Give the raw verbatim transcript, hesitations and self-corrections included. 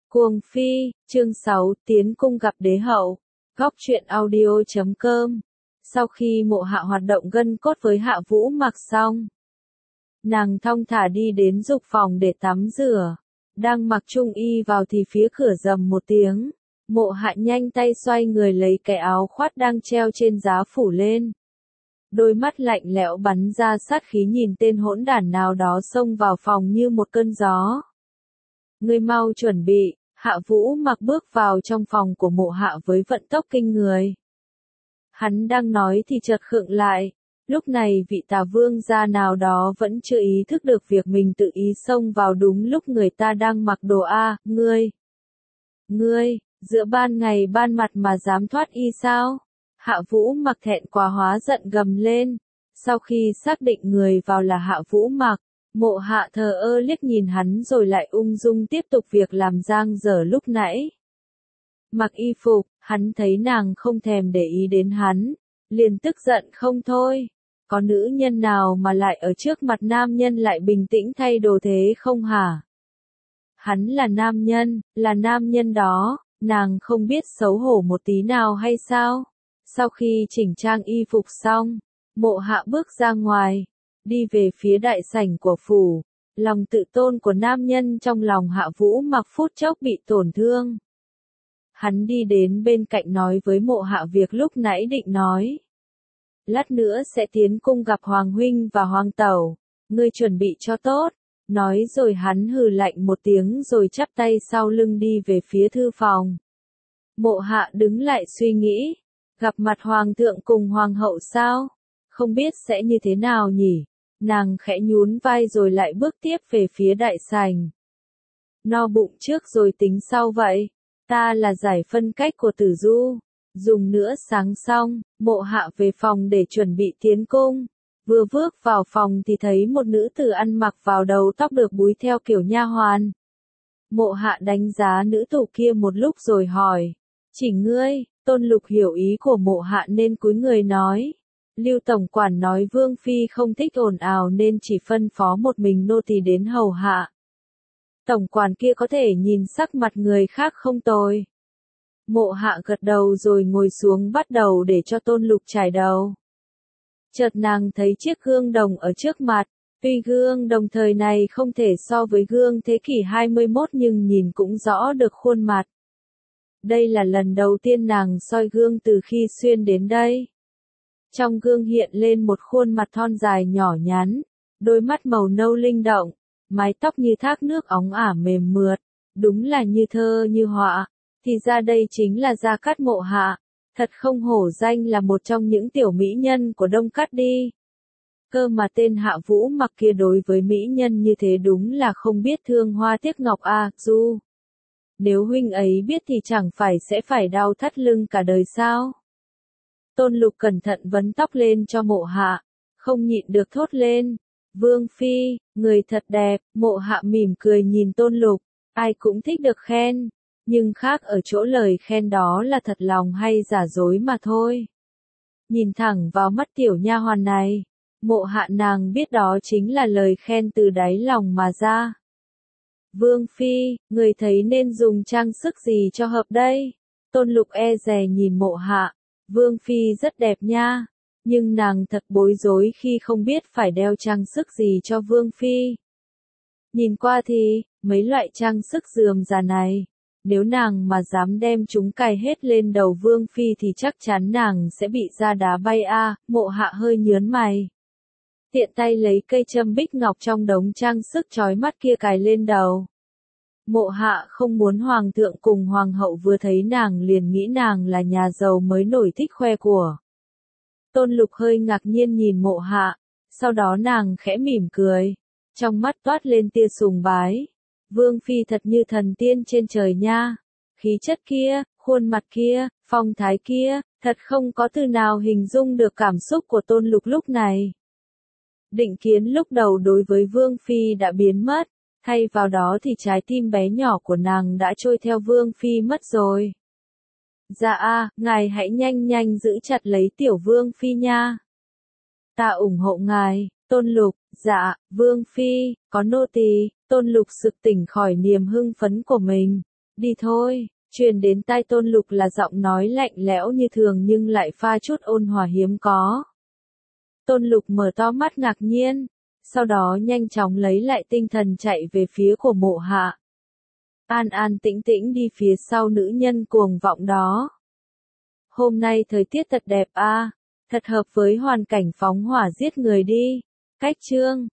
Cuồng Phi, chương sáu, tiến cung gặp đế hậu. Góc truyện audio chấm com. Sau khi Mộ Hạ hoạt động gân cốt với Hạ Vũ Mặc xong, nàng thong thả đi đến dục phòng để tắm rửa. Đang mặc trung y vào thì phía cửa rầm một tiếng. Mộ Hạ nhanh tay xoay người lấy cái áo khoác đang treo trên giá phủ lên. Đôi mắt lạnh lẽo bắn ra sát khí nhìn tên hỗn đản nào đó xông vào phòng như một cơn gió. Ngươi mau chuẩn bị. Hạ Vũ Mặc bước vào trong phòng của Mộ Hạ với vận tốc kinh người. Hắn đang nói thì chợt khựng lại. Lúc này vị tà vương gia nào đó vẫn chưa ý thức được việc mình tự ý xông vào đúng lúc người ta đang mặc đồ A, ngươi. Ngươi, giữa ban ngày ban mặt mà dám thoát y sao? Hạ Vũ Mặc thẹn quá hóa giận gầm lên. Sau khi xác định người vào là Hạ Vũ Mặc, Mộ Hạ thờ ơ liếc nhìn hắn rồi lại ung dung tiếp tục việc làm dang dở lúc nãy. Mặc y phục, hắn thấy nàng không thèm để ý đến hắn, liền tức giận không thôi. Có nữ nhân nào mà lại ở trước mặt nam nhân lại bình tĩnh thay đồ thế không hả? Hắn là nam nhân, là nam nhân đó, nàng không biết xấu hổ một tí nào hay sao? Sau khi chỉnh trang y phục xong, Mộ Hạ bước ra ngoài. Đi về phía đại sảnh của phủ, lòng tự tôn của nam nhân trong lòng Hạ Vũ Mặc phút chốc bị tổn thương. Hắn đi đến bên cạnh nói với Mộ Hạ việc lúc nãy định nói. Lát nữa sẽ tiến cung gặp Hoàng huynh và Hoàng tẩu, ngươi chuẩn bị cho tốt. Nói rồi hắn hừ lạnh một tiếng rồi chắp tay sau lưng đi về phía thư phòng. Mộ Hạ đứng lại suy nghĩ, gặp mặt Hoàng thượng cùng Hoàng hậu sao? Không biết sẽ như thế nào nhỉ? Nàng khẽ nhún vai rồi lại bước tiếp về phía đại sảnh. No bụng trước rồi tính sau vậy. Ta là giải phân cách của Tử Du. Dùng nữa sáng xong, Mộ Hạ về phòng để chuẩn bị tiến cung. Vừa bước vào phòng thì thấy một nữ tử ăn mặc vào đầu tóc được búi theo kiểu nha hoàn. Mộ Hạ đánh giá nữ tử kia một lúc rồi hỏi. Chỉ ngươi? Tôn Lục hiểu ý của Mộ Hạ nên cúi người nói. Lưu tổng quản nói Vương Phi không thích ồn ào nên chỉ phân phó một mình nô tỳ đến hầu hạ. Tổng quản kia có thể nhìn sắc mặt người khác không tồi. Mộ Hạ gật đầu rồi ngồi xuống bắt đầu để cho Tôn Lục chải đầu. Chợt nàng thấy chiếc gương đồng ở trước mặt, tuy gương đồng thời này không thể so với gương thế kỷ hai mươi mốt nhưng nhìn cũng rõ được khuôn mặt. Đây là lần đầu tiên nàng soi gương từ khi xuyên đến đây. Trong gương hiện lên một khuôn mặt thon dài nhỏ nhắn, đôi mắt màu nâu linh động, mái tóc như thác nước óng ả mềm mượt, đúng là như thơ như họa. Thì ra đây chính là Gia Cát Mộ Hạ, thật không hổ danh là một trong những tiểu mỹ nhân của Đông Cát đi. Cơ mà tên Hạ Vũ Mặc kia đối với mỹ nhân như thế đúng là không biết thương hoa tiếc ngọc a, Du. Nếu huynh ấy biết thì chẳng phải sẽ phải đau thắt lưng cả đời sao? Tôn Lục cẩn thận vấn tóc lên cho Mộ Hạ, không nhịn được thốt lên. Vương Phi, người thật đẹp. Mộ Hạ mỉm cười nhìn Tôn Lục, ai cũng thích được khen, nhưng khác ở chỗ lời khen đó là thật lòng hay giả dối mà thôi. Nhìn thẳng vào mắt tiểu nha hoàn này, Mộ Hạ nàng biết đó chính là lời khen từ đáy lòng mà ra. Vương Phi, người thấy nên dùng trang sức gì cho hợp đây? Tôn Lục e dè nhìn Mộ Hạ. Vương Phi rất đẹp nha, nhưng nàng thật bối rối khi không biết phải đeo trang sức gì cho Vương Phi. Nhìn qua thì, mấy loại trang sức rườm rà này, nếu nàng mà dám đem chúng cài hết lên đầu Vương Phi thì chắc chắn nàng sẽ bị da đá bay a. À. Mộ Hạ hơi nhớn mày. Tiện tay lấy cây châm bích ngọc trong đống trang sức chói mắt kia cài lên đầu. Mộ Hạ không muốn Hoàng thượng cùng Hoàng hậu vừa thấy nàng liền nghĩ nàng là nhà giàu mới nổi thích khoe của. Tôn Lục hơi ngạc nhiên nhìn Mộ Hạ, sau đó nàng khẽ mỉm cười, trong mắt toát lên tia sùng bái. Vương Phi thật như thần tiên trên trời nha, khí chất kia, khuôn mặt kia, phong thái kia, thật không có từ nào hình dung được cảm xúc của Tôn Lục lúc này. Định kiến lúc đầu đối với Vương Phi đã biến mất. Thay vào đó thì trái tim bé nhỏ của nàng đã trôi theo Vương Phi mất rồi. Dạ a, ngài hãy nhanh nhanh giữ chặt lấy tiểu Vương Phi nha. Ta ủng hộ ngài. Tôn Lục. Dạ, Vương Phi, có nô tỳ. Tôn Lục sực tỉnh khỏi niềm hưng phấn của mình. Đi thôi, truyền đến tai Tôn Lục là giọng nói lạnh lẽo như thường nhưng lại pha chút ôn hòa hiếm có. Tôn Lục mở to mắt ngạc nhiên, sau đó nhanh chóng lấy lại tinh thần chạy về phía của Mộ Hạ. An an tĩnh tĩnh đi phía sau nữ nhân cuồng vọng đó. Hôm nay thời tiết thật đẹp a, à, thật hợp với hoàn cảnh phóng hỏa giết người đi. Cách chương